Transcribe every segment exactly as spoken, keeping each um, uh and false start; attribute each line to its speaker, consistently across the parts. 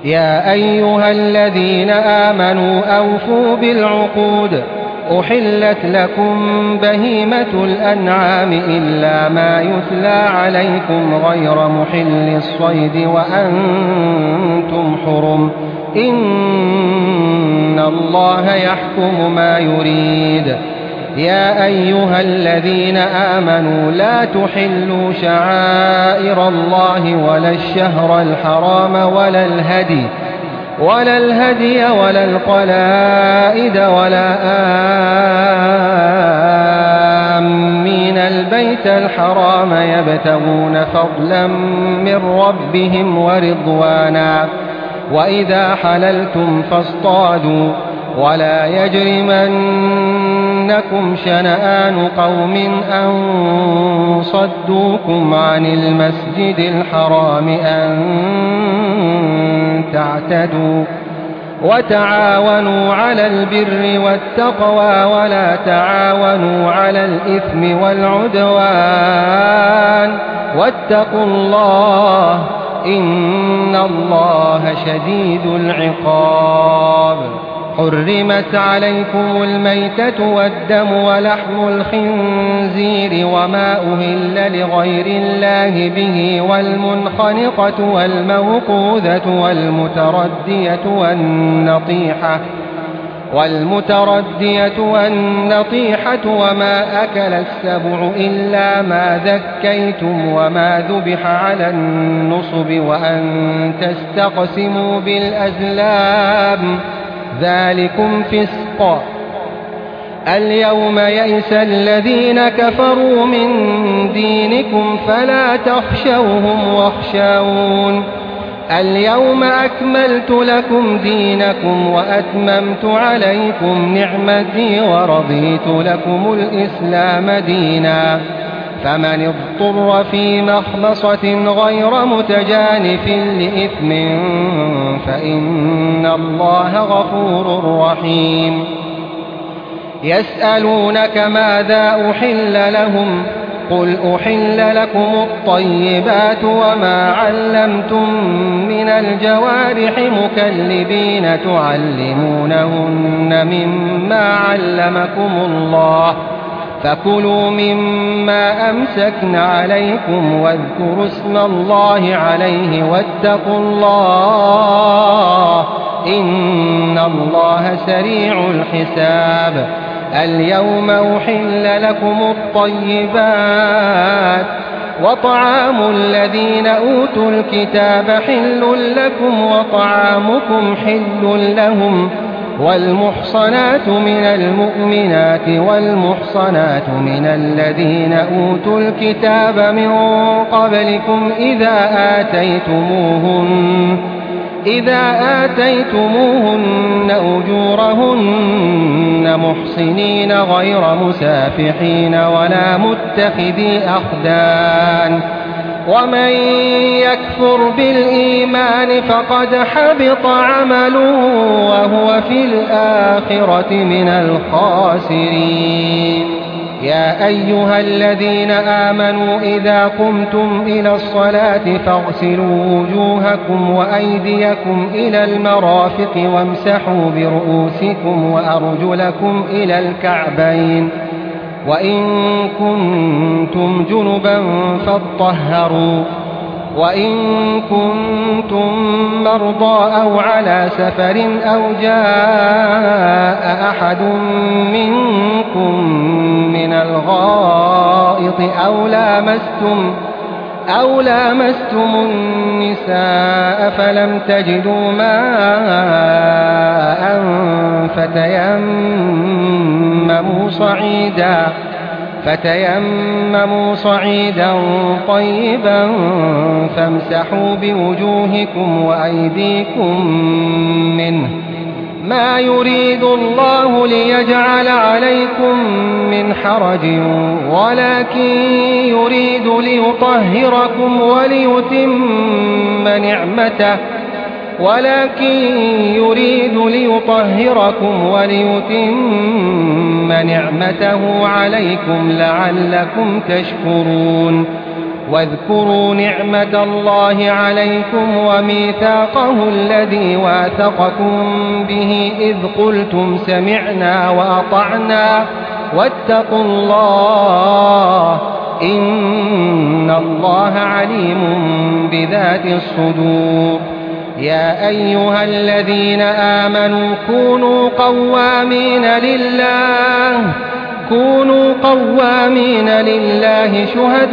Speaker 1: يا أيها الذين آمنوا أوفوا بالعقود أحلت لكم بهيمة الأنعام إلا ما يتلى عليكم غير محل الصيد وأنتم حرم إن الله يحكم ما يريد. يا أيها الذين آمنوا لا تحلوا شعائر الله ولا الشهر الحرام ولا الهدي ولا الهدي ولا القلائد ولا آمين البيت الحرام يبتغون فضلا من ربهم ورضوانا وإذا حللتم فاصطادوا ولا يجرمنكم شنآن قوم أن صدوكم عن المسجد الحرام أن تعتدوا وتعاونوا على البر والتقوى ولا تعاونوا على الإثم والعدوان واتقوا الله إن الله شديد العقاب. حرمت عليكم الميتة والدم ولحم الخنزير وما أهل لغير الله به والمنخنقة والموقوذة والمتردية والنطيحة والمتردية والنطيحة وما أكل السبع إلا ما ذكيتم وما ذبح على النصب وأن تستقسموا بالأزلام ذلكم فسق. اليوم يئس الذين كفروا من دينكم فلا تخشوهم واخشون اليوم أكملت لكم دينكم وأتممت عليكم نعمتي ورضيت لكم الإسلام دينا فمن اضطر في مخمصة غير متجانف لإثم فإن الله غفور رحيم. يسألونك ماذا أحل لهم قل أحل لكم الطيبات وما علمتم من الجوارح مكلبين تعلمونهن مما علمكم الله فكلوا مما أمسكن عليكم واذكروا اسم الله عليه واتقوا الله إن الله سريع الحساب. اليوم أحل لكم الطيبات وطعام الذين أوتوا الكتاب حل لكم وطعامكم حل لهم والمحصنات من المؤمنات والمحصنات من الذين أوتوا الكتاب من قبلكم إذا آتيتموهن إذا آتيتموهن أجورهن محصنين غير مسافحين ولا متخذي أخدان ومن يكفر بالإيمان فقد حبط عمله وهو في الآخرة من الخاسرين. يا أيها الذين آمنوا إذا قمتم إلى الصلاة فاغسلوا وجوهكم وأيديكم إلى المرافق وامسحوا برؤوسكم وأرجلكم إلى الكعبين وإن كنتم جنبا فاطهروا وإن كنتم مرضى أو على سفر أو جاء أحد منكم من الغائط أو لامستم أو لامستم النساء فلم تجدوا ماء فتيمموا صعيدا فتيمموا صعيدا طيبا فامسحوا بوجوهكم وأيديكم منه ما يريد الله ليجعل عليكم من حرج ولكن يريد ليطهركم وليتم نعمته ولكن يريد ليطهركم وليتم نعمته عليكم لعلكم تشكرون. واذكروا نعمة الله عليكم وميثاقه الذي واثقكم به إذ قلتم سمعنا وأطعنا واتقوا الله إن الله عليم بذات الصدور. يا أيها الذين آمنوا كونوا قوامين لله كونوا قوامين لله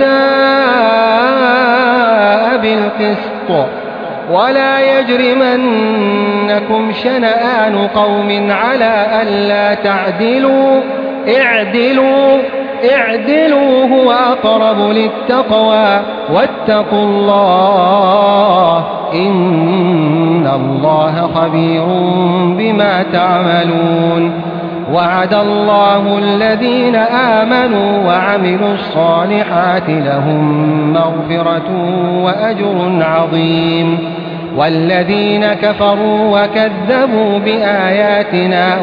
Speaker 1: شهداء بالقسط ولا يجرمنكم شنآن قوم على ألا تعدلوا اعدلوا اعدلوا هو أقرب للتقوى واتقوا الله إن الله خبير بما تعملون. وعد الله الذين آمنوا وعملوا الصالحات لهم مغفرة وأجر عظيم والذين كفروا وكذبوا بآياتنا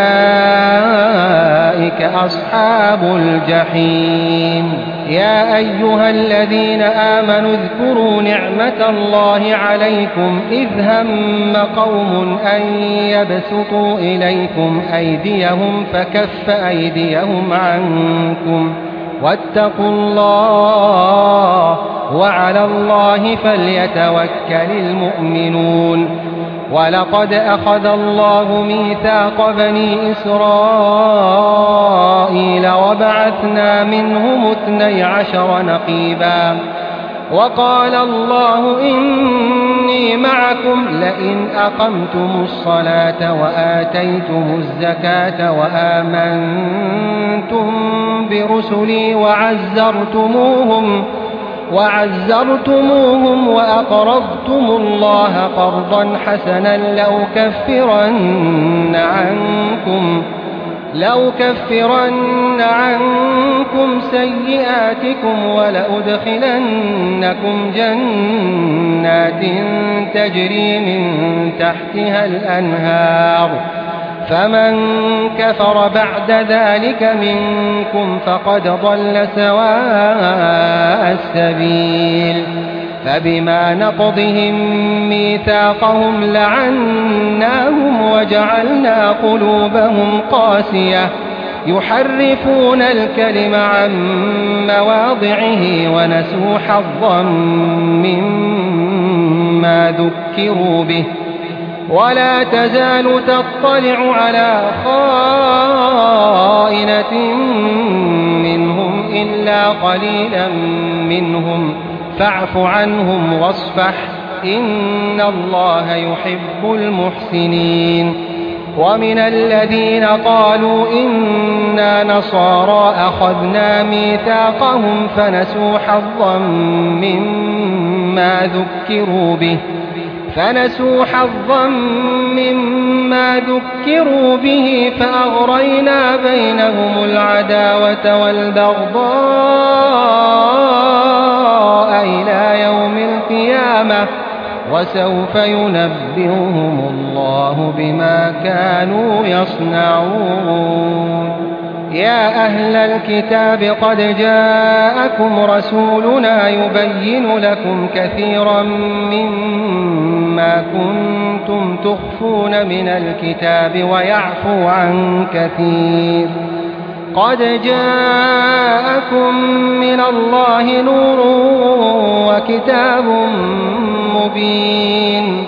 Speaker 1: أولئك أصحاب الجحيم. يا أيها الذين آمنوا اذكروا نعمة الله عليكم إذ هم قوم أن يبسطوا إليكم أيديهم فكف أيديهم عنكم واتقوا الله وعلى الله فليتوكل المؤمنون. ولقد أخذ الله ميثاق بني إسرائيل وبعثنا منهم اثني عشر نقيبا وقال الله إني معكم لئن أقمتم الصلاة وآتيتم الزكاة وآمنتم برسلي وعزرتموهم وعزرتموهم وأقرضتم الله قرضا حسنا لأكفرن عنكم لأكفرن عنكم سيئاتكم ولأدخلنكم جنات تجري من تحتها الأنهار فمن كفر بعد ذلك منكم فقد ضل سواء السبيل. فبما نقضهم ميثاقهم لعناهم وجعلنا قلوبهم قاسية يحرفون الكلم عن مواضعه ونسوا حظا مما ذكروا به ولا تزال تطلع على خائنة منهم إلا قليلا منهم فاعف عنهم واصفح إن الله يحب المحسنين. ومن الذين قالوا إنا نصارى أخذنا ميثاقهم فنسوا حظا مما ذكروا به فنسوا حظا مما ذكروا به فأغرينا بينهم العداوة والبغضاء إلى يوم القيامة وسوف ينبئهم الله بما كانوا يصنعون. يا أهل الكتاب قد جاءكم رسولنا يبين لكم كثيرا مما كنتم تخفون من الكتاب ويعفو عن كثير. قد جاءكم من الله نور وكتاب مبين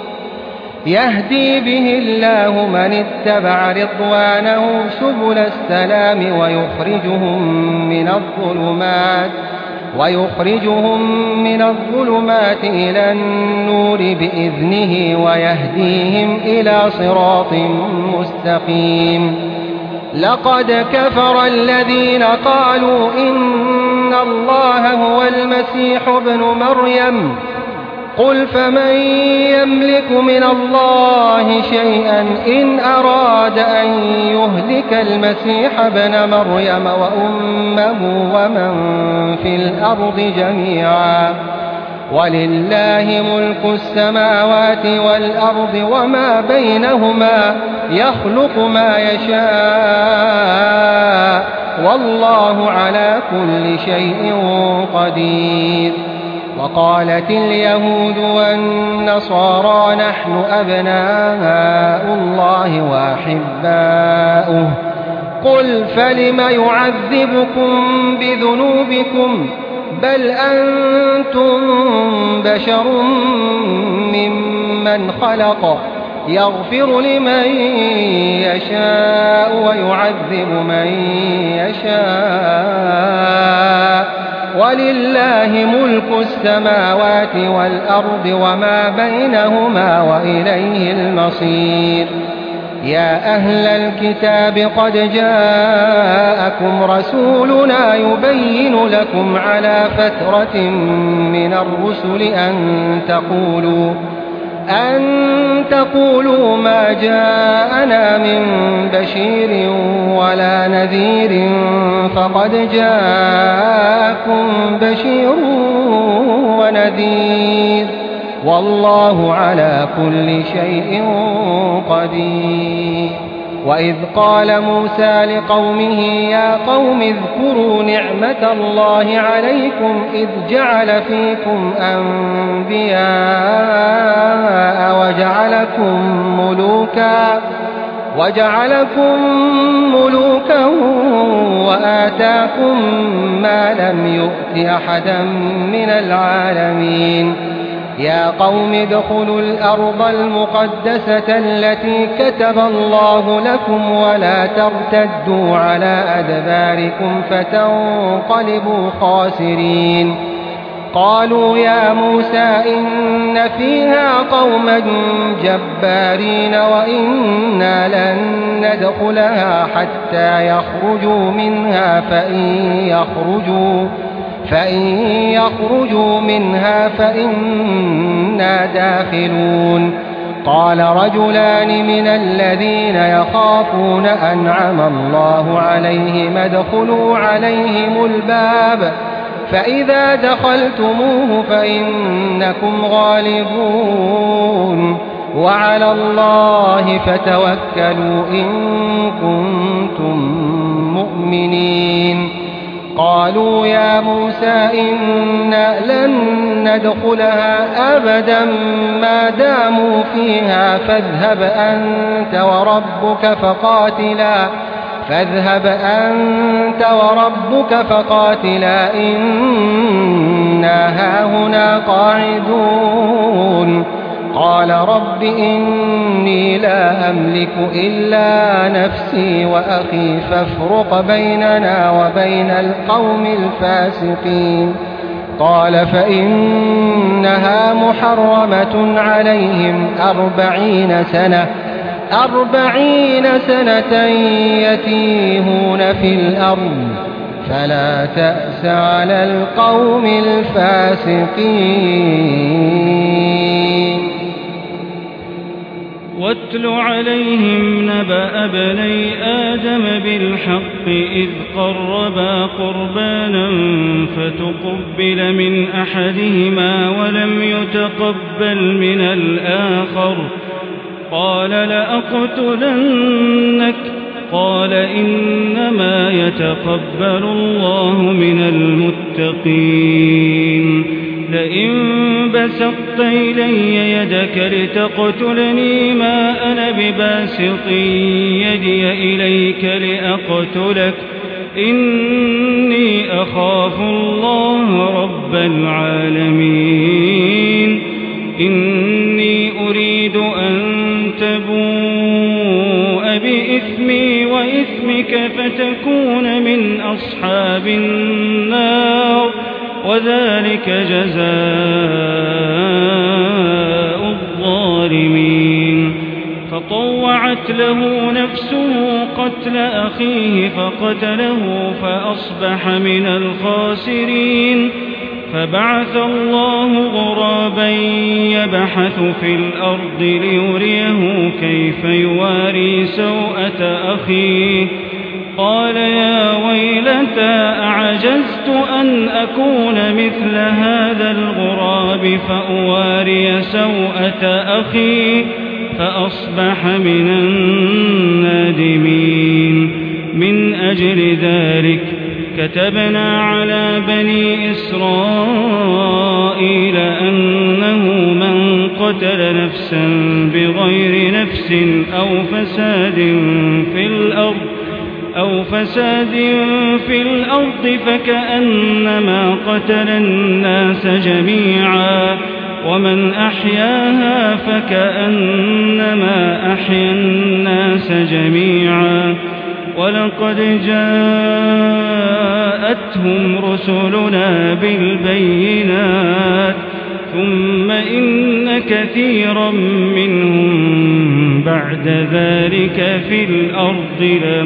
Speaker 1: يهدي به الله من اتبع رضوانه سبل السلام ويخرجهم من الظلمات ويخرجهم من الظلمات إلى النور بإذنه ويهديهم إلى صراط مستقيم. لقد كفر الذين قالوا إن الله هو المسيح ابن مريم قل فمن يملك من الله شيئا إن أراد أن يهلك المسيح ابن مريم وأمه ومن في الأرض جميعا ولله ملك السماوات والأرض وما بينهما يخلق ما يشاء والله على كل شيء قدير. وقالت اليهود والنصارى نحن أبناء الله وأحباؤه قل فلم يعذبكم بذنوبكم بل أنتم بشر ممن خلق يغفر لمن يشاء ويعذب من يشاء ولله ملك السماوات والأرض وما بينهما وإليه المصير. يا أهل الكتاب قد جاءكم رسولنا يبين لكم على فترة من الرسل أن تقولوا أن تقولوا ما جاءنا من بشير ولا نذير فقد جاءكم بشير ونذير والله على كل شيء قدير. وإذ قال موسى لقومه يا قوم اذكروا نعمة الله عليكم إذ جعل فيكم أنبياء وجعلكم ملوكا وجعلكم ملوكا وآتاكم ما لم يؤت أحدا من العالمين. يا قوم ادخلوا الأرض المقدسة التي كتب الله لكم ولا ترتدوا على أدباركم فتنقلبوا خاسرين. قالوا يا موسى إن فيها قوما جبارين وإنا لن ندخلها حتى يخرجوا منها فإن يخرجوا فإن يخرجوا منها فإنا داخلون. قال رجلان من الذين يخافون أنعم الله عليهم ادخلوا عليهم الباب فإذا دخلتموه فإنكم غالبون وعلى الله فتوكلوا إن كنتم مؤمنين. قالوا يا موسى إنا لن ندخلها أبدا ما داموا فيها فاذهب أنت وربك فقاتلا فاذهب أنت وربك فقاتلا إنا هاهنا قاعدون. قال رب إني لا أملك إلا نفسي وأخي فافرق بيننا وبين القوم الفاسقين. قال فإنها محرمة عليهم أربعين سنة أربعين سنة يتيهون في الأرض فلا تأس على القوم الفاسقين.
Speaker 2: واتل عليهم نبأ بني آدم بالحق إذ قربا قربانا فتقبل من أحدهما ولم يتقبل من الآخر قال لأقتلنك قال إنما يتقبل الله من المتقين. لئن بسطت إلي يدك لتقتلني ما أنا بباسط يدي إليك لأقتلك إني أخاف الله رب العالمين. إني أريد أن تبوء بإثمي وإثمك فتكون من أصحاب النار وذلك جزاء الظالمين. فطوعت له نفسه قتل أخيه فقتله فأصبح من الخاسرين. فبعث الله غرابا يبحث في الأرض ليريه كيف يواري سوءة أخيه قال يا ويلتى أعجزت أن أكون مثل هذا الغراب فأواري سوءة أخي فأصبح من النادمين. من أجل ذلك كتبنا على بني إسرائيل أنه من قتل نفسا بغير نفس أو فساد في الأرض أو فساد في الأرض فكأنما قتل الناس جميعا ومن أحياها فكأنما أحيا الناس جميعا ولقد جاءتهم رسلنا بالبينات ثم إن كثيرا منهم بعد ذلك في الأرض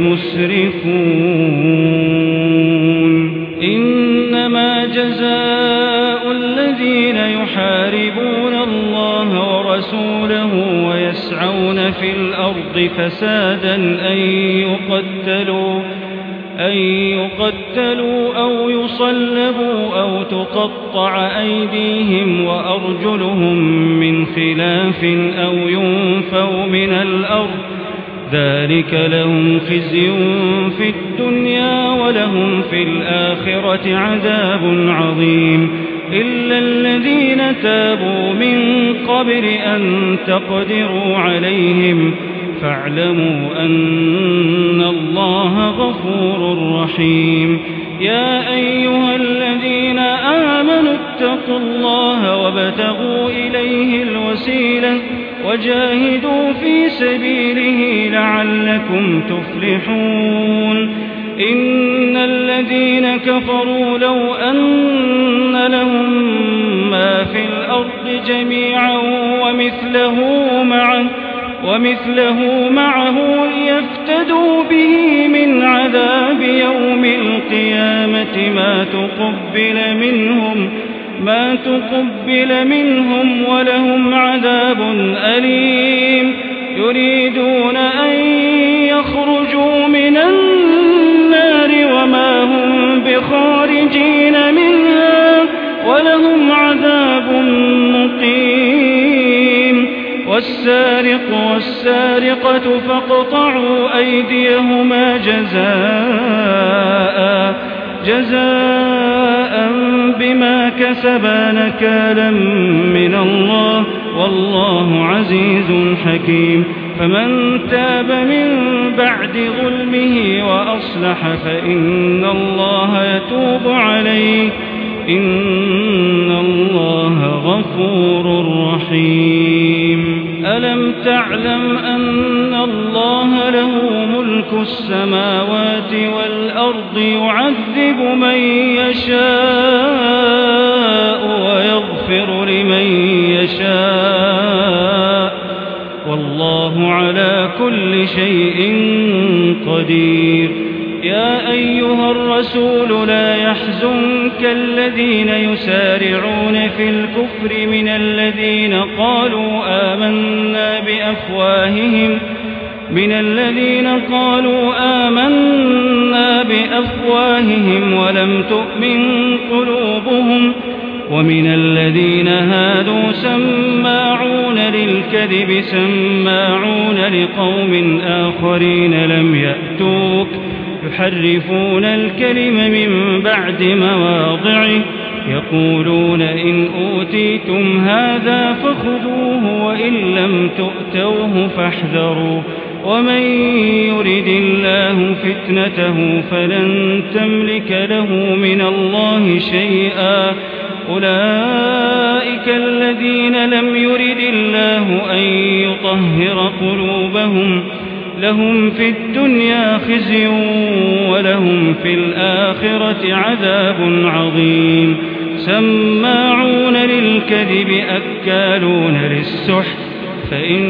Speaker 2: لمسرفون إنما جزاء الذين يحاربون الله ورسوله ويسعون في الأرض فسادا أن يقتلوا أن يقتلوا أو يصلبوا أو تقطع أيديهم وأرجلهم من خلاف أو ينفوا من الأرض ذلك لهم خزي في الدنيا ولهم في الآخرة عذاب عظيم إلا الذين تابوا من قبل أن تقدروا عليهم فاعلموا أن الله غفور رحيم يا أيها الذين آمنوا اتقوا الله وابتغوا إليه الوسيلة وجاهدوا في سبيله لعلكم تفلحون إن الذين كفروا لو أن لهم ما في الأرض جميعا ومثله معه ومثله معه ليفتدوا به من عذاب يوم القيامة ما تقبل منهم ما تقبل منهم ولهم عذاب أليم يريدون أن يخرجوا من النار وما هم بخارجين منها ولهم عذاب مقيم والسارق والسارقة فاقطعوا أيديهما جزاء جزاء بما كسبا نكالا من الله والله عزيز حكيم فمن تاب من بعد ظلمه وأصلح فإن الله يتوب عليه إن الله غفور رحيم ألم تعلم أن الله له ملك السماوات والأرض يعذب من يشاء ويغفر لمن يشاء والله على كل شيء قدير يا أيها الرسول لا يحزنك الذين يسارعون في الكفر من الذين قالوا آمنا بأفواههم من الذين قالوا آمنا بأفواههم ولم تؤمن قلوبهم ومن الذين هادوا سماعون للكذب سماعون لقوم آخرين لم يأتوك يحرفون الكلم من بعد مواضعه يقولون إن أوتيتم هذا فخذوه وإن لم تؤتوه فاحذروا ومن يرد الله فتنته فلن تملك له من الله شيئا أولئك الذين لم يرد الله أن يطهر قلوبهم لهم في الدنيا خزي ولهم في الآخرة عذاب عظيم سماعون للكذب أكالون للسحت فإن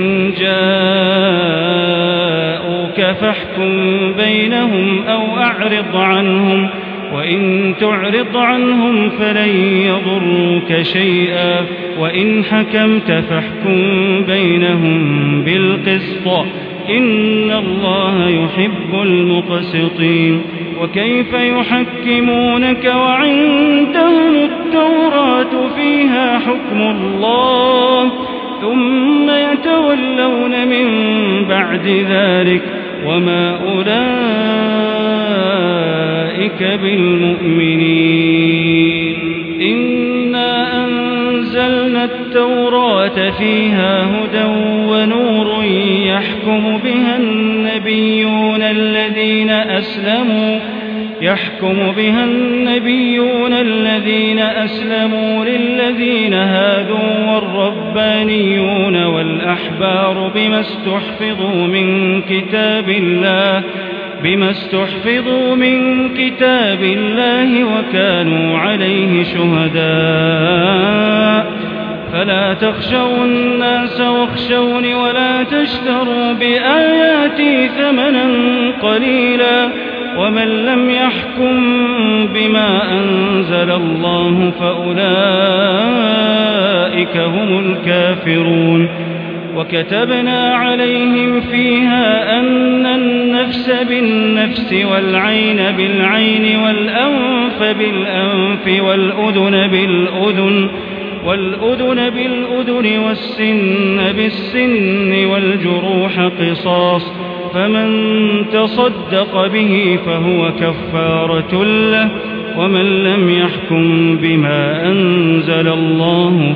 Speaker 2: جاءوك فاحكم بينهم أو أعرض عنهم وإن تعرض عنهم فلن يضروك شيئا وإن حكمت فاحكم بينهم بالقسط إن الله يحب المقسطين وكيف يحكمونك وعندهم التوراة فيها حكم الله ثم يتولون من بعد ذلك وما أولئك عليك بالمؤمنين إنا أنزلنا التوراة فيها هدى ونور يحكم بها النبيون الذين أسلموا يحكم بها النبيون الذين أسلموا للذين هادوا والربانيون والأحبار بما استحفظوا من كتاب الله بما استحفظوا من كتاب الله وكانوا عليه شهداء فلا تخشوا الناس واخشوني ولا تشتروا بآياتي ثمنا قليلا ومن لم يحكم بما أنزل الله فأولئك هم الكافرون وكتبنا عليهم فيها أن النفس بالنفس والعين بالعين والأنف بالأنف والأذن بالأذن والأذن بالأذن والسن بالسن والجروح قصاص فمن تصدق به فهو كفارة له ومن لم يحكم بما أنزل الله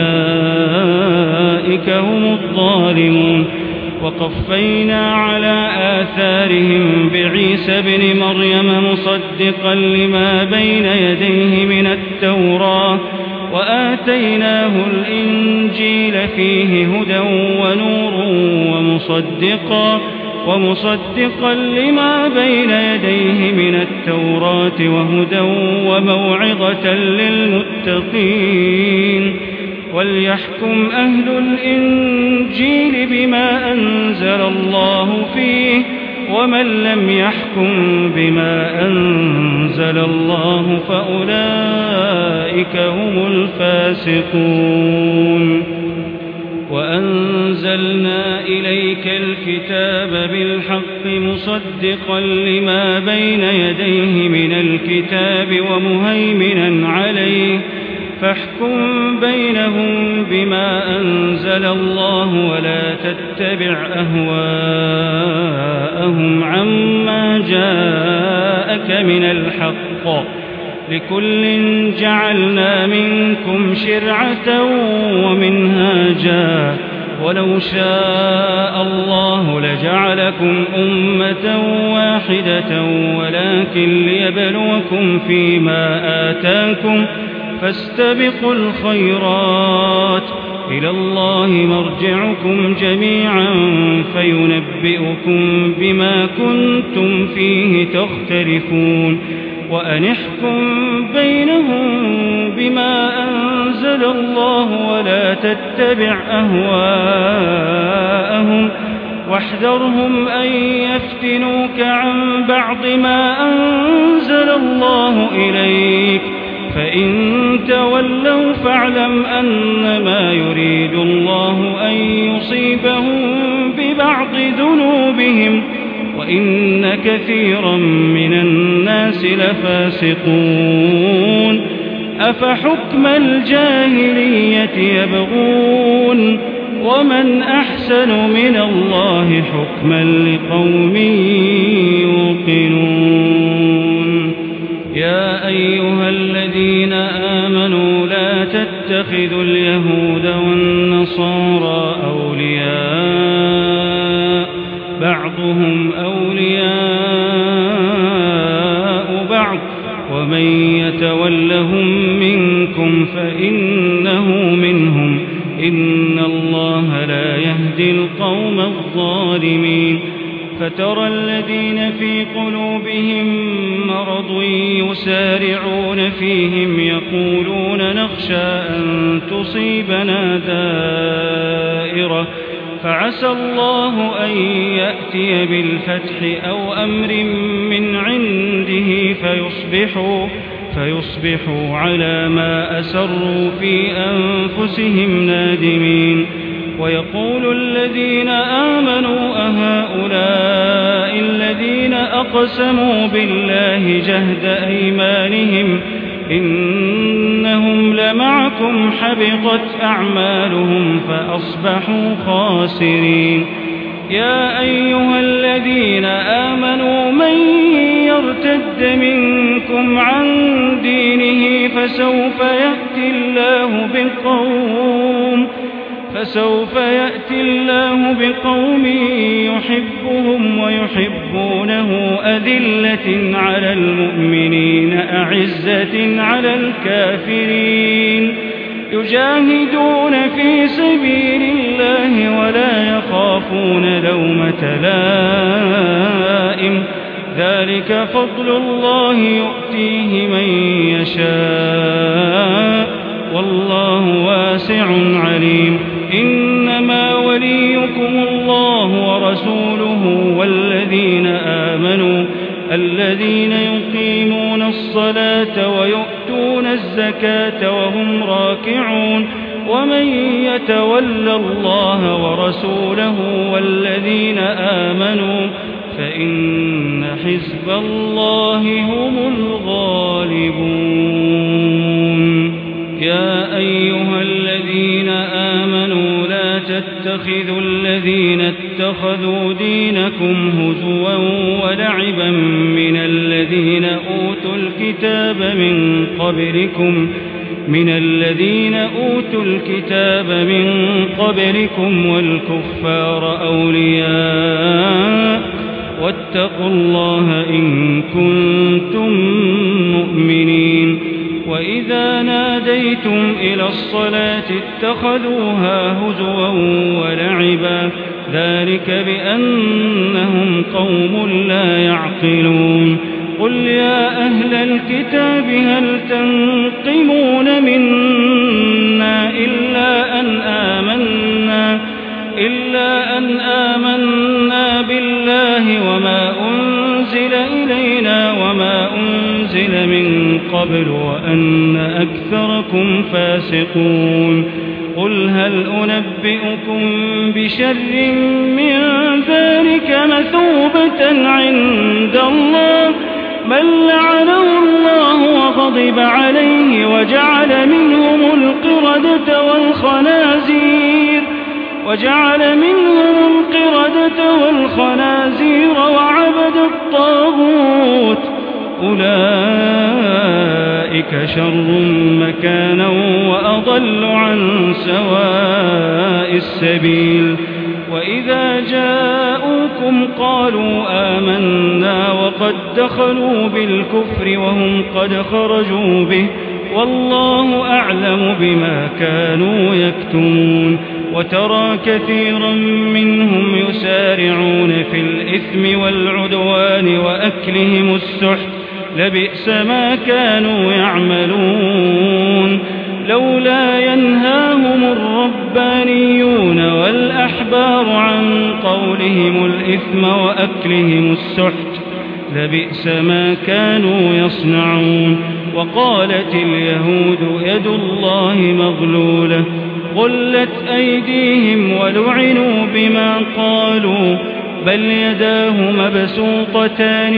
Speaker 2: فأولئك هم الظالمون وقفينا على آثارهم بعيسى ابن مريم مصدقا لما بين يديه من التوراة وآتيناه الإنجيل فيه هدى ونور ومصدقا ومصدقا لما بين يديه من التوراة وهدى وموعظة للمتقين وليحكم أهل الإنجيل بما أنزل الله فيه ومن لم يحكم بما أنزل الله فأولئك هم الفاسقون وأنزلنا إليك الكتاب بالحق مصدقا لما بين يديه من الكتاب ومهيمنا عليه فاحكم بينهم بما أنزل الله ولا تتبع أهواءهم عما جاءك من الحق لكل جعلنا منكم شرعة ومنهاجا ولو شاء الله لجعلكم أمة واحدة ولكن ليبلوكم فيما آتاكم فاستبقوا الخيرات إلى الله مرجعكم جميعا فينبئكم بما كنتم فيه تختلفون وأن احكم بينهم بما أنزل الله ولا تتبع أهواءهم واحذرهم أن يفتنوك عن بعض ما أنزل الله إليك فإن تولوا فاعلم أنما يريد الله أن يصيبهم ببعض ذنوبهم وإن كثيرا من الناس لفاسقون أفحكم الجاهلية يبغون ومن أحسن من الله حكما لقوم يوقنون يا أيها الذين آمنوا لا تتخذوا اليهود والنصارى أولياء بعضهم أولياء بعض ومن يتولهم منكم فإنه منهم إن الله لا يهدي القوم الظالمين فترى الذين في قلوبهم مرض يسارعون فيهم يقولون نخشى أن تصيبنا دائرة فعسى الله أن يأتي بالفتح أو أمر من عنده فيصبحوا, فيصبحوا على ما أسروا في أنفسهم نادمين ويقول الذين آمنوا أهؤلاء الذين أقسموا بالله جهد أيمانهم إنهم لمعكم حبطت أعمالهم فأصبحوا خاسرين يا أيها الذين آمنوا من يرتد منكم عن دينه فسوف يأتي الله بقوم فسوف يأتي الله بقوم يحبهم ويحبونه أذلة على المؤمنين أعزة على الكافرين يجاهدون في سبيل الله ولا يخافون لومة لائم ذلك فضل الله يؤتيه من يشاء والله واسع عليم إنما وليكم الله ورسوله والذين آمنوا الذين يقيمون الصلاة ويؤتون الزكاة وهم راكعون ومن يتول الله ورسوله والذين آمنوا فإن حزب الله هم الغالبون يا أيها الذين آمنوا لا تتخذوا الذين اتخذوا دينكم هزوا ولعبا من الذين أوتوا الكتاب من قبلكم من الذين أوتوا الكتاب من قبلكم والكفار أولياء واتقوا الله إن كنتم مؤمنين وإذا ناديتم إلى الصلاة اتخذوها هزوا ولعبا ذلك بأنهم قوم لا يعقلون قل يا أهل الكتاب هل تنقمون منا إلا أن آمنا إلا أن آمنا بالله وما أنزل إلينا وما أنزل من قبل وأن أكثركم فاسقون قل هل أنبئكم بشر من ذلك مثوبة عند الله من لعنه الله وغضب عليه وجعل منهم القردة والخنازير وجعل منهم القردة والخنازير وعبد الطاغوت أولئك شر مكانا وأضل عن سواء السبيل وإذا جاءوكم قالوا آمنا وقد دخلوا بالكفر وهم قد خرجوا به والله أعلم بما كانوا يكتمون وترى كثيرا منهم يسارعون في الإثم والعدوان وأكلهم السحت لبئس ما كانوا يعملون لولا ينهاهم الربانيون والأحبار عن قولهم الإثم وأكلهم السحت لبئس ما كانوا يصنعون وقالت اليهود يد الله مغلولة غلت أيديهم ولعنوا بما قالوا بل يداه مبسوطتان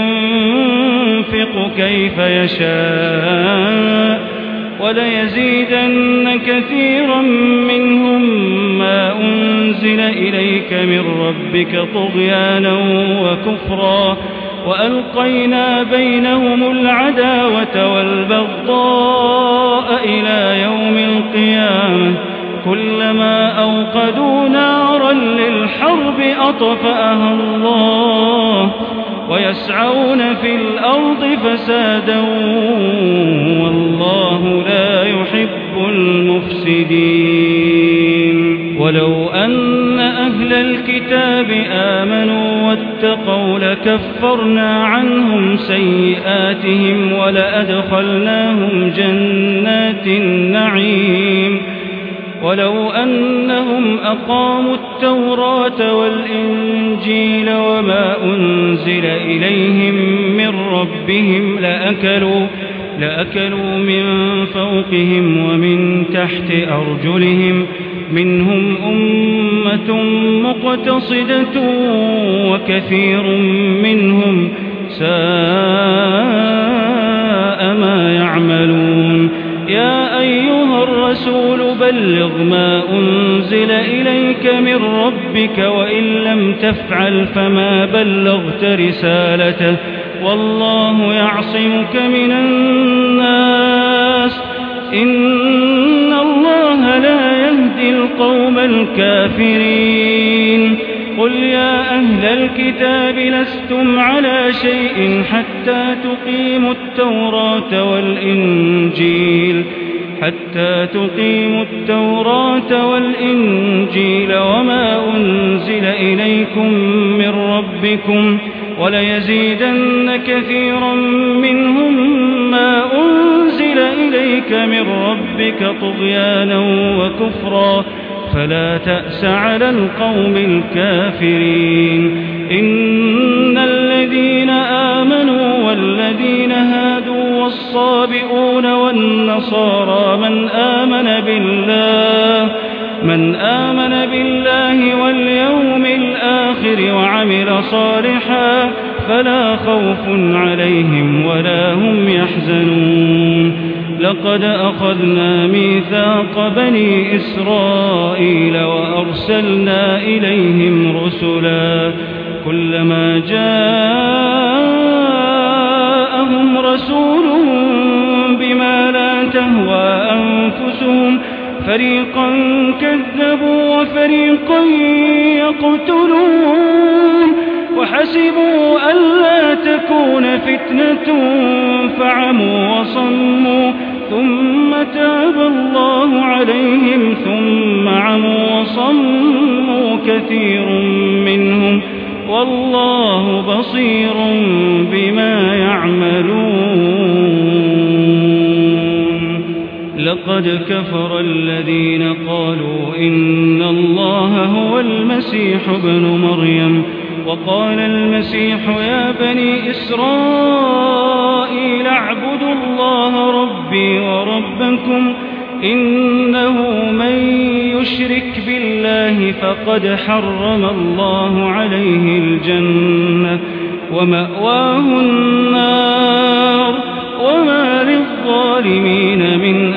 Speaker 2: ينفق كيف يشاء وليزيدن كثيرا منهم ما أنزل إليك من ربك طغيانا وكفرا وألقينا بينهم العداوة والبغضاء إلى يوم القيامة كلما أوقدوا نارا للحرب أطفأها الله ويسعون في الأرض فسادا والله لا يحب المفسدين ولو أن أهل الكتاب آمنوا واتقوا لكفرنا عنهم سيئاتهم ولأدخلناهم جنات النعيم ولو أنهم أقاموا التوراة والإنجيل وما أنزل إليهم من ربهم لأكلوا, لأكلوا من فوقهم ومن تحت أرجلهم منهم أمة مقتصدة وكثير منهم ساء ما يعملون يا أيها الرسول الرسول بلغ ما أنزل إليك من ربك وإن لم تفعل فما بلغت رسالته والله يعصمك من الناس إن الله لا يهدي القوم الكافرين قل يا أهل الكتاب لستم على شيء حتى تقيموا التوراة والإنجيل حتى تقيموا التوراة والإنجيل وما أنزل إليكم من ربكم وليزيدن كثيرا منهم ما أنزل إليك من ربك طغيانا وكفرا فلا تأس على القوم الكافرين إن الذين آمنوا والذين هادوا والصابئون والنصارى من آمن بالله من آمن بالله واليوم الآخر وعمل صالحا فلا خوف عليهم ولا هم يحزنون لقد أخذنا ميثاق بني إسرائيل وأرسلنا إليهم رسلا كلما جاءهم رسول بما لا تهوى أنفسهم فريقا كذبوا وفريقا يقتلون وحسبوا ألا تكون فتنة فعموا وصموا ثم تاب الله عليهم ثم عموا وصموا كثير منهم والله بصير بما يعملون لقد كفر الذين قالوا إن الله هو المسيح ابن مريم وقال المسيح يا بني إسرائيل اعبدوا الله ربي وربكم إنه من يشرك بالله فقد حرم الله عليه الجنة ومأواه النار وما للظالمين من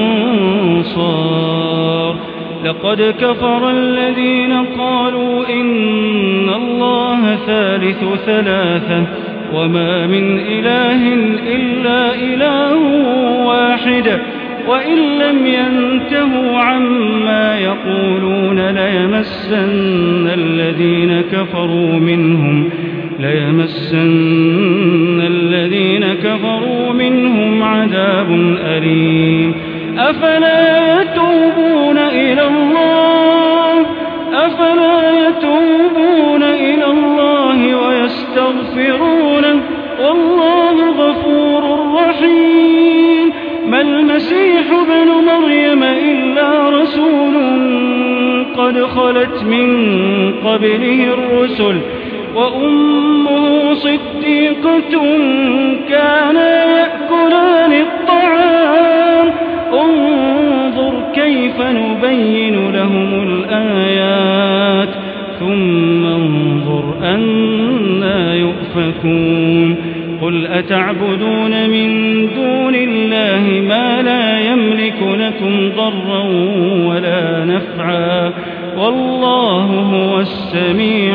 Speaker 2: أنصار لقد كفر الذين قالوا إن الله ثالث ثلاثة وما من إله إلا إله واحد وإن لم ينتهوا عما يقولون ليمسن الذين كفروا منهم ليمسن الذين كفروا منهم عذاب أليم أفلا يتوبون إلى الله أفلا يتوبون إلى الله ويستغفرونه والله غفور رحيم ما المسيح ابن مريم إلا رسول قد خلت من قبله الرسل وأمه صديقة كانا يأكلان الطعام انظر كيف نبين لهم الآيات ثم انظر أنى يؤفكون قل أتعبدون من دون الله ما لا يملك لكم ضرا ولا نفعا والله هو السميع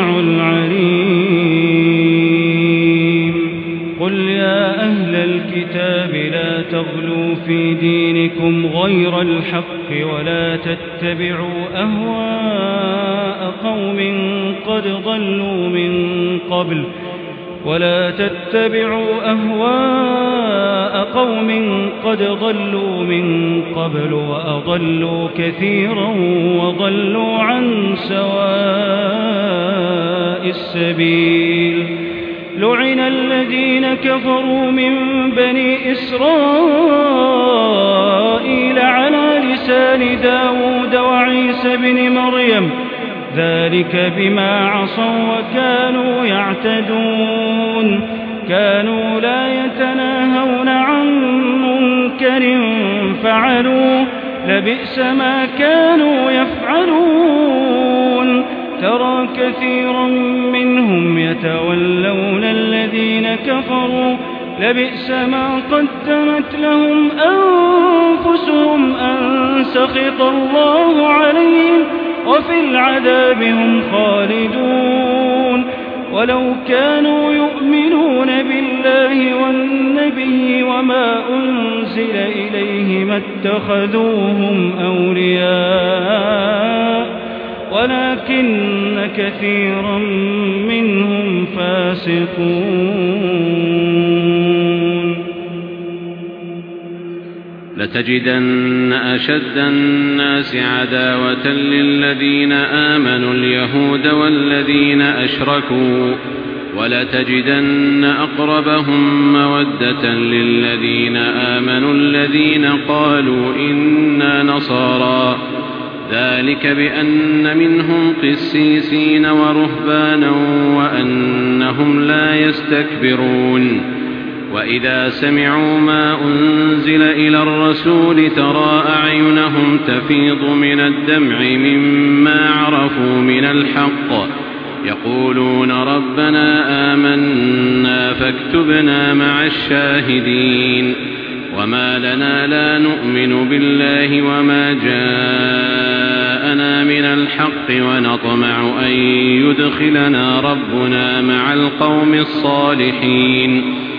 Speaker 2: العليم قل يا أهل الكتاب لا تغلوا في دينكم غير الحق ولا تتبعوا أهواء قوم قد ضلوا من قبل ولا تتبعوا أهواء قوم قد ضلوا من قبل وأضلوا كثيرا وضلوا عن سواء السبيل لعن الذين كفروا من بني إسرائيل على لسان داود وعيسى بن مريم ذلك بما عصوا وكانوا يعتدون كانوا لا يتناهون عن منكر فعلوا لبئس ما كانوا يفعلون ترى كثيرا منهم يتولون الذين كفروا لبئس ما قدمت لهم أنفسهم أنفسهم أن سخط الله عليهم وفي العذاب هم خالدون ولو كانوا يؤمنون بالله والنبي وما أنزل إليه ما اتخذوهم أولياء ولكن كثيرا منهم فاسقون.
Speaker 3: لتجدن أشد الناس عداوة للذين آمنوا اليهود والذين أشركوا ولتجدن أقربهم مودة للذين آمنوا الذين قالوا إنا نصارى ذلك بأن منهم قسيسين ورهبانا وأنهم لا يستكبرون. وإذا سمعوا ما أنزل إلى الرسول ترى أعينهم تفيض من الدمع مما عرفوا من الحق يقولون ربنا آمنا فاكتبنا مع الشاهدين. وما لنا لا نؤمن بالله وما جاءنا من الحق ونطمع أن يدخلنا ربنا مع القوم الصالحين.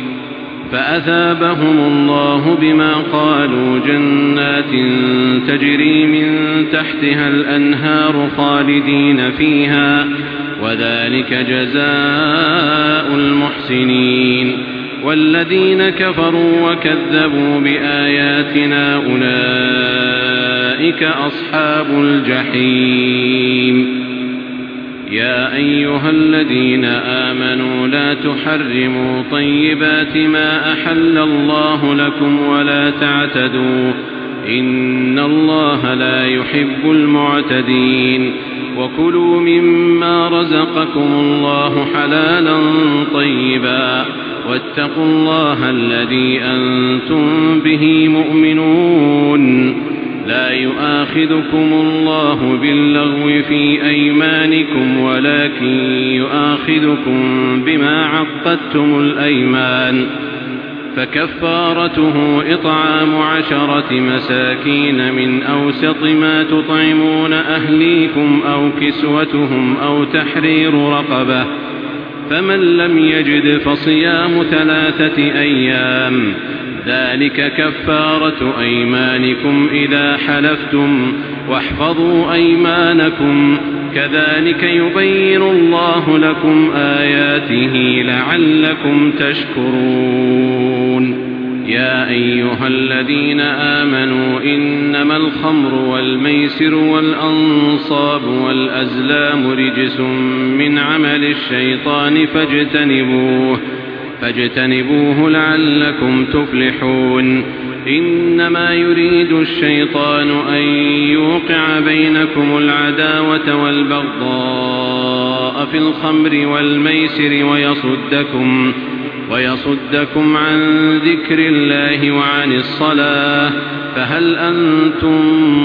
Speaker 3: فأثابهم الله بما قالوا جنات تجري من تحتها الأنهار خالدين فيها وذلك جزاء المحسنين. والذين كفروا وكذبوا بآياتنا أولئك أصحاب الجحيم. يا أيها الذين آمنوا لا تحرموا طيبات ما أحل الله لكم ولا تعتدوا إن الله لا يحب المعتدين. وكلوا مما رزقكم الله حلالا طيبا واتقوا الله الذي أنتم به مؤمنون. لا يؤاخذكم الله باللغو في أيمانكم ولكن يؤاخذكم بما عقدتم الأيمان فكفارته إطعام عشرة مساكين من أوسط ما تطعمون أهليكم أو كسوتهم أو تحرير رقبة فمن لم يجد فصيام ثلاثة أيام ذلك كفارة أيمانكم إذا حلفتم واحفظوا أيمانكم كذلك يبين الله لكم آياته لعلكم تشكرون. يا أيها الذين آمنوا إنما الخمر والميسر والأنصاب والأزلام رجس من عمل الشيطان فاجتنبوه فاجتنبوه لعلكم تفلحون. إنما يريد الشيطان أن يوقع بينكم العداوة والبغضاء في الخمر والميسر ويصدكم ويصدكم عن ذكر الله وعن الصلاة فهل أنتم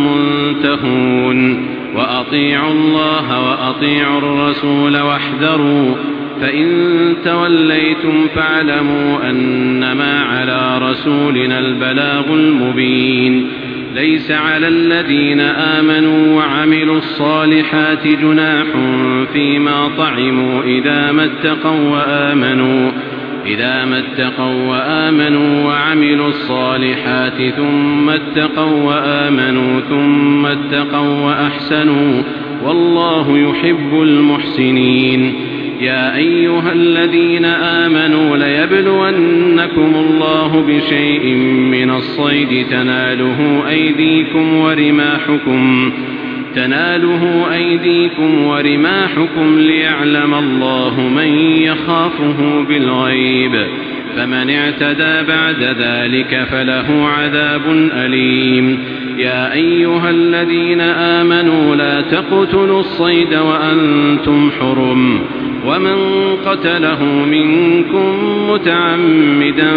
Speaker 3: منتهون. وأطيعوا الله وأطيعوا الرسول واحذروا فإن توليتم فاعلموا أنما على رسولنا البلاغ المبين. ليس على الذين آمنوا وعملوا الصالحات جناح فيما طعموا إذا ما اتقوا وآمنوا إذا ما اتقوا وآمنوا وعملوا الصالحات ثم اتقوا وآمنوا ثم اتقوا وأحسنوا والله يحب المحسنين. يا أيها الذين آمنوا ليبلونكم الله بشيء من الصيد تناله أيديكم ورماحكم تناله أيديكم ورماحكم ليعلم الله من يخافه بالغيب فمن اعتدى بعد ذلك فله عذاب أليم. يا أيها الذين آمنوا لا تقتلوا الصيد وأنتم حرم ومن قتله منكم متعمدا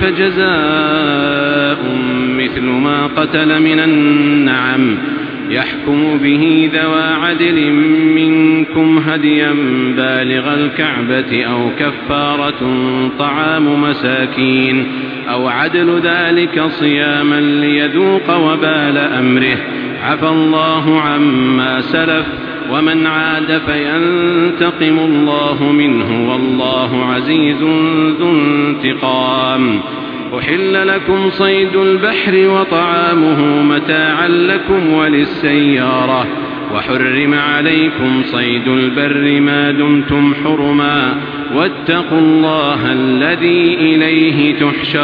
Speaker 3: فجزاء مثل ما قتل من النعم يحكم به ذوى عدل منكم منكم هديا بالغ الكعبة أو كفارة طعام مساكين أو عدل ذلك صياما ليذوق وبال أمره. عفى الله عما سلف ومن عاد فينتقم الله منه والله عزيز ذو انتقام. أحل لكم صيد البحر وطعامه متاعا لكم وللسيارة وحرم عليكم صيد البر ما دمتم حرما واتقوا الله الذي إليه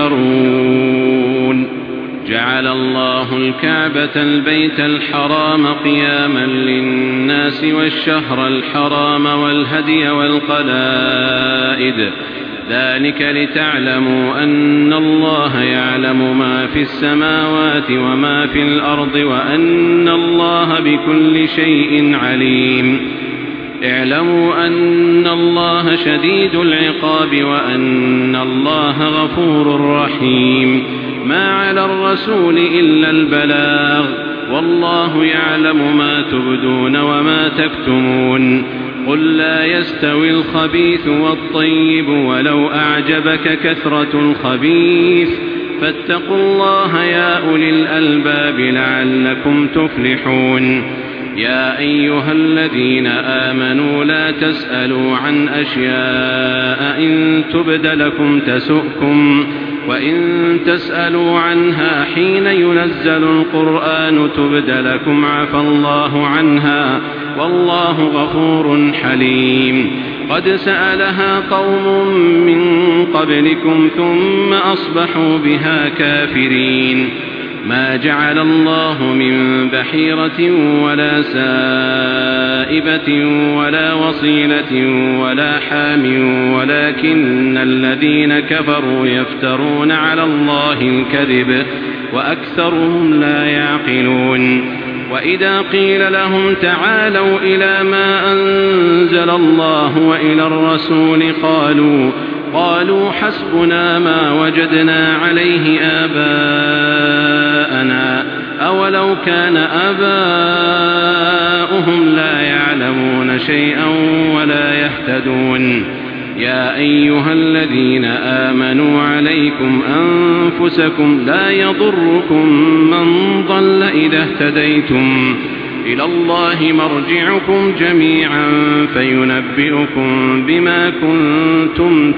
Speaker 3: تحشرون. جعل الله الكعبة البيت الحرام قياما للناس والشهر الحرام والهدي والقلائد ذلك لتعلموا أن الله يعلم ما في السماوات وما في الأرض وأن الله بكل شيء عليم. اعلموا أن الله شديد العقاب وأن الله غفور رحيم. ما على الرسول إلا البلاغ والله يعلم ما تبدون وما تكتمون. قل لا يستوي الخبيث والطيب ولو أعجبك كثرة الخبيث فاتقوا الله يا أولي الألباب لعلكم تفلحون. يا أيها الذين آمنوا لا تسألوا عن أشياء إن تبد لكم تسؤكم وإن تسألوا عنها حين ينزل القرآن تبد لكم عفى الله عنها والله غفور حليم. قد سألها قوم من قبلكم ثم أصبحوا بها كافرين. ما جعل الله من بحيرة ولا سائبة ولا وصيلة ولا حام ولكن الذين كفروا يفترون على الله الكذب وأكثرهم لا يعقلون. وإذا قيل لهم تعالوا إلى ما أنزل الله وإلى الرسول قالوا قالوا حسبنا ما وجدنا عليه آباءنا أولو كان آباؤهم لا يعلمون شيئا ولا يهتدون. يا أيها الذين آمنوا عليكم أنفسكم لا يضركم من ضل إذا اهتديتم إلى الله مرجعكم جميعا فينبئكم بما كنتم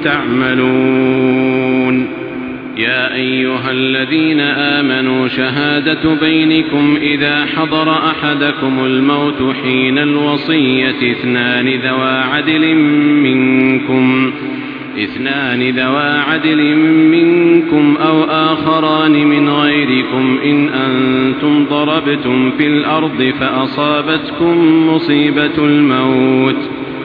Speaker 3: تعملون. يا أيها الذين آمنوا شهادة بينكم إذا حضر أحدكم الموت حين الوصية اثنان ذوى عدل منكم اثنان ذوى عدل منكم أو آخران من غيركم إن أنتم ضربتم في الأرض فأصابتكم مصيبة الموت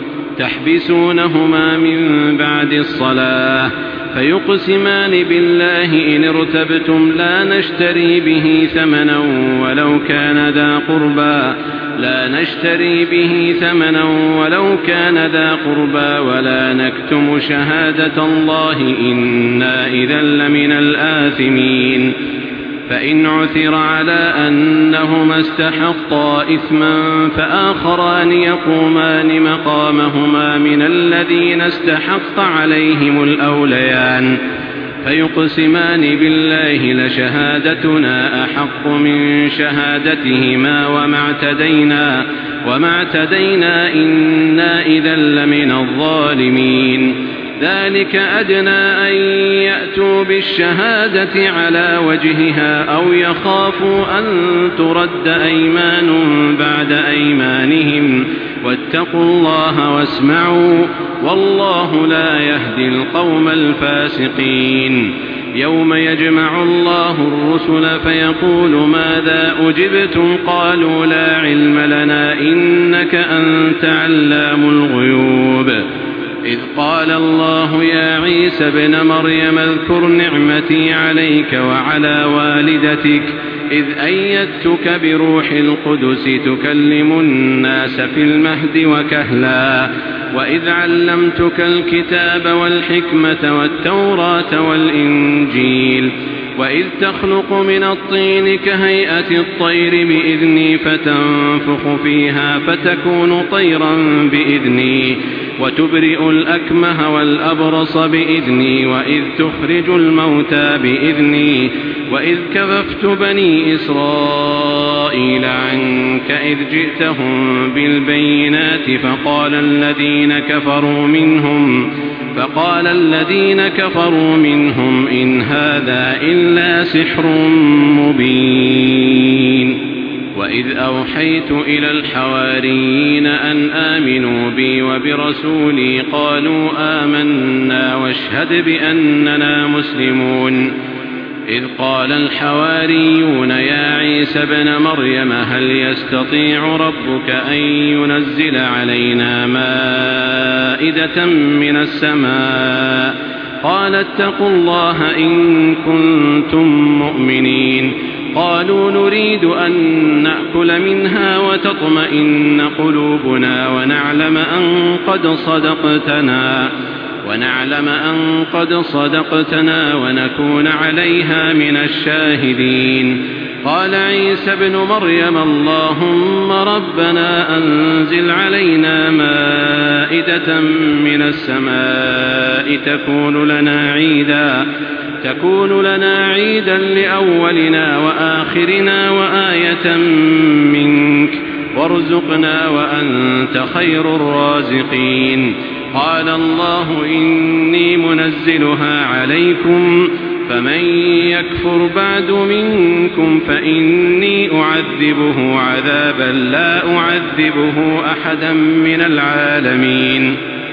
Speaker 3: تحبسونهما من بعد الصلاة فيقسمان بالله إن ارتبتم لا نشتري به ثمنا ولو كان ذا قربى لا نشتري به ثمنا ولو كان ذا قربى ولا نكتم شهادة الله إنا إذا لمن الآثمين. فإن عثر على أنهما استحقا إثما فآخران يقومان مقامهما من الذين استحق عليهم الأوليان فيقسمان بالله لشهادتنا أحق من شهادتهما وما اعتدينا وما اعتدينا إنا إذا لمن الظالمين. ذلك أدنى أن يأتوا بالشهادة على وجهها أو يخافوا أن ترد أيمان بعد أيمانهم واتقوا الله واسمعوا والله لا يهدي القوم الفاسقين. يوم يجمع الله الرسل فيقول ماذا أجبتم قالوا لا علم لنا إنك أنت علام الغيوب. إذ قال الله يا عيسى ابن مريم اذكر نعمتي عليك وعلى والدتك إذ أيدتك بروح القدس تكلم الناس في المهد وكهلا وإذ علمتك الكتاب والحكمة والتوراة والإنجيل وإذ تخلق من الطين كهيئة الطير بإذني فتنفخ فيها فتكون طيرا بإذني وتبرئ الأكمه والأبرص بإذني وإذ تخرج الموتى بإذني وإذ كففت بني إسرائيل عنك إذ جئتهم بالبينات فقال الذين كفروا منهم فقال الذين كفروا منهم إن هذا إلا سحر مبين وإذ أوحيت إلى الحواريين أن آمنوا بي وبرسولي قالوا آمنا واشهد بأننا مسلمون إذ قال الحواريون يا عيسى ابن مريم هل يستطيع ربك أن ينزل علينا مائدة من السماء قال اتقوا الله إن كنتم مؤمنين قالوا نريد أن نأكل منها وتطمئن قلوبنا ونعلم أن قد صدقتنا ونعلم أن قد صدقتنا ونكون عليها من الشاهدين قال عيسى ابن مريم اللهم ربنا أنزل علينا مائدة من السماء تكون لنا عيدا تكون لنا عيدا لأولنا وآخرنا وآية منك وارزقنا وأنت خير الرازقين قال الله إني منزلها عليكم فمن يكفر بعد منكم فإني أعذبه عذابا لا أعذبه أحدا من العالمين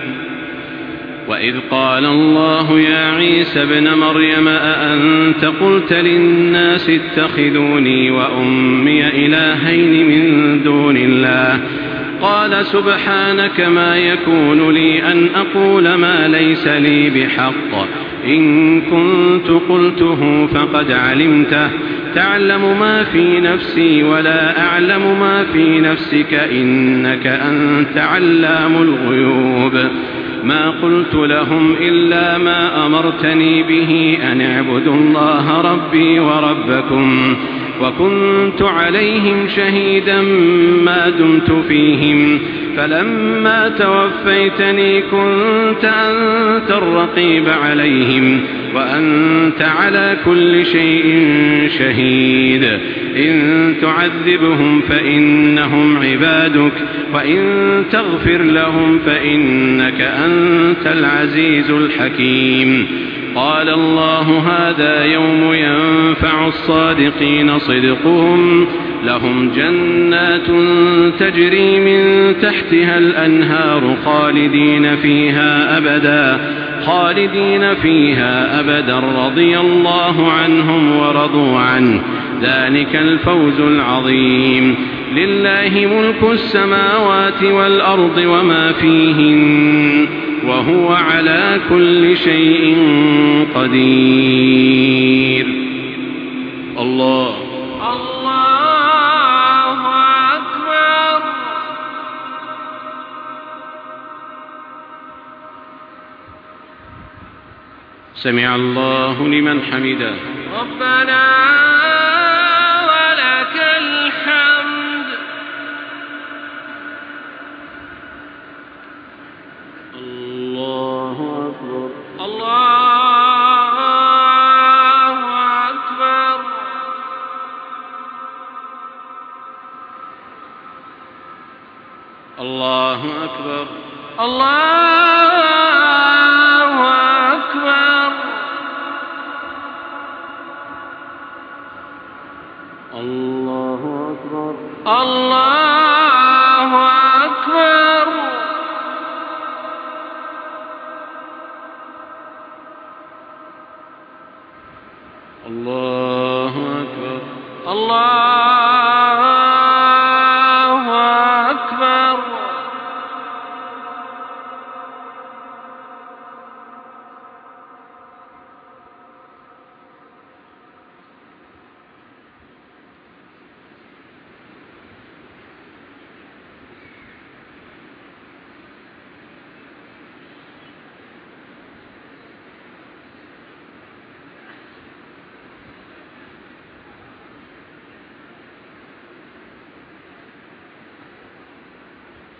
Speaker 3: وإذ قال الله يا عيسى ابن مريم أأنت قلت للناس اتخذوني وأمي إلهين من دون الله قال سبحانك ما يكون لي أن أقول ما ليس لي بحق إن كنت قلته فقد علمته تعلم ما في نفسي ولا أعلم ما في نفسك إنك أنت علام الغيوب ما قلت لهم إلا ما أمرتني به أن اعبدوا الله ربي وربكم وكنت عليهم شهيدا ما دمت فيهم فلما توفيتني كنت أنت الرقيب عليهم وأنت على كل شيء شهيد إن تعذبهم فإنهم عبادك وإن تغفر لهم فإنك أنت العزيز الحكيم قال الله هذا يوم ينفع الصادقين صدقهم لهم جنات تجري من تحتها الأنهار خالدين فيها أبدا خالدين فيها أبدا رضي الله عنهم ورضوا عنه ذلك الفوز العظيم لله ملك السماوات والأرض وما فيهن وهو على كل شيء قدير الله
Speaker 1: الله أكبر
Speaker 3: سمع الله لمن حمده
Speaker 1: ربنا ولك الحمد
Speaker 3: الله أكبر
Speaker 1: الله أكبر
Speaker 3: الله أكبر
Speaker 1: الله أكبر
Speaker 3: الله أكبر
Speaker 1: الله أكبر
Speaker 3: الله أكبر
Speaker 1: الله أكبر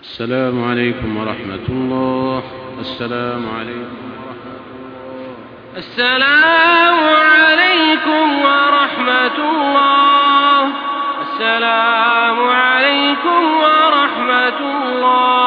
Speaker 3: السلام عليكم ورحمة الله. السلام عليكم ورحمة الله.
Speaker 4: السلام عليكم ورحمة الله. السلام عليكم ورحمة الله.